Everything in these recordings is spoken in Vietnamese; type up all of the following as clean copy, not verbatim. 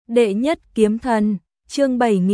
Đệ nhất kiếm thần, chương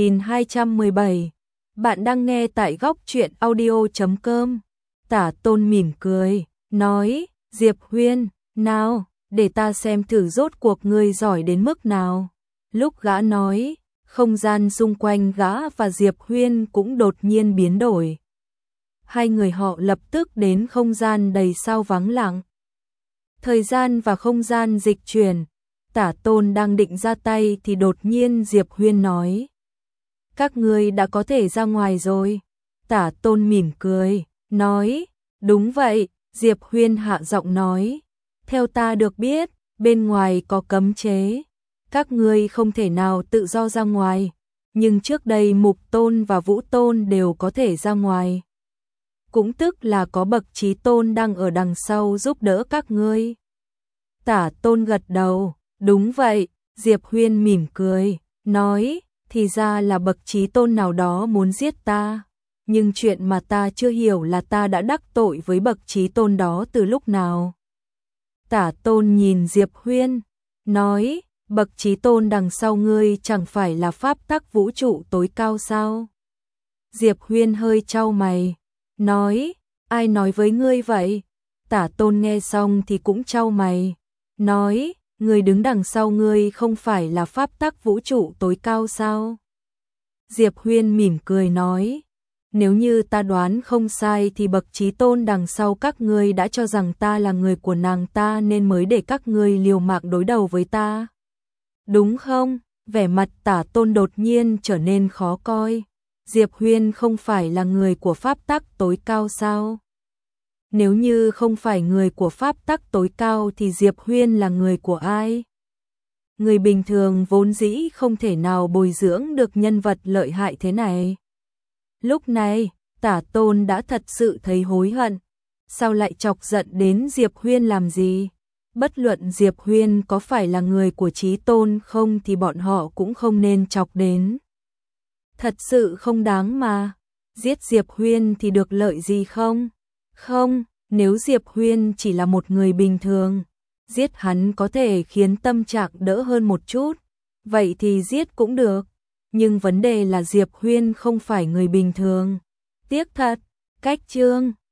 7217. Bạn đang nghe tại góc truyện audio.com. Tả Tôn mỉm cười, nói, Diệp Huyên, nào, để ta xem thử rốt cuộc ngươi giỏi đến mức nào. Lúc gã nói, không gian xung quanh gã và Diệp Huyên cũng đột nhiên biến đổi. Hai người họ lập tức đến không gian đầy sao vắng lặng. Thời gian và không gian dịch chuyển. Tả Tôn đang định ra tay thì đột nhiên Diệp Huyên nói. Các ngươi đã có thể ra ngoài rồi. Tả Tôn mỉm cười, nói, đúng vậy. Diệp Huyên hạ giọng nói, theo ta được biết, bên ngoài có cấm chế. Các ngươi không thể nào tự do ra ngoài, nhưng trước đây Mục Tôn và Vũ Tôn đều có thể ra ngoài. Cũng tức là có bậc Chí Tôn đang ở đằng sau giúp đỡ các ngươi. Tả Tôn gật đầu, đúng vậy. Diệp Huyên mỉm cười, nói, thì ra là bậc Chí Tôn nào đó muốn giết ta. Nhưng chuyện mà ta chưa hiểu là ta đã đắc tội với bậc Chí Tôn đó từ lúc nào. Tả Tôn nhìn Diệp Huyên, nói, bậc Chí Tôn đằng sau ngươi chẳng phải là pháp tắc vũ trụ tối cao sao? Diệp Huyên hơi chau mày, nói, ai nói với ngươi vậy? Tả Tôn nghe xong thì cũng chau mày, nói, người đứng đằng sau ngươi không phải là pháp tắc vũ trụ tối cao sao? Diệp Huyên mỉm cười nói, nếu như ta đoán không sai thì bậc Chí Tôn đằng sau các ngươi đã cho rằng ta là người của nàng ta nên mới để các ngươi liều mạng đối đầu với ta. Đúng không? Vẻ mặt Tả Tôn đột nhiên trở nên khó coi. Diệp Huyên không phải là người của pháp tắc tối cao sao? Nếu như không phải người của pháp tắc tối cao thì Diệp Huyên là người của ai? Người bình thường vốn dĩ không thể nào bồi dưỡng được nhân vật lợi hại thế này. Lúc này, Tả Tôn đã thật sự thấy hối hận. Sao lại chọc giận đến Diệp Huyên làm gì? Bất luận Diệp Huyên có phải là người của Chí Tôn không thì bọn họ cũng không nên chọc đến. Thật sự không đáng mà. Giết Diệp Huyên thì được lợi gì không? Không, nếu Diệp Huyên chỉ là một người bình thường, giết hắn có thể khiến tâm trạng đỡ hơn một chút, vậy thì giết cũng được. Nhưng vấn đề là Diệp Huyên không phải người bình thường. Tiếc thật, cách chương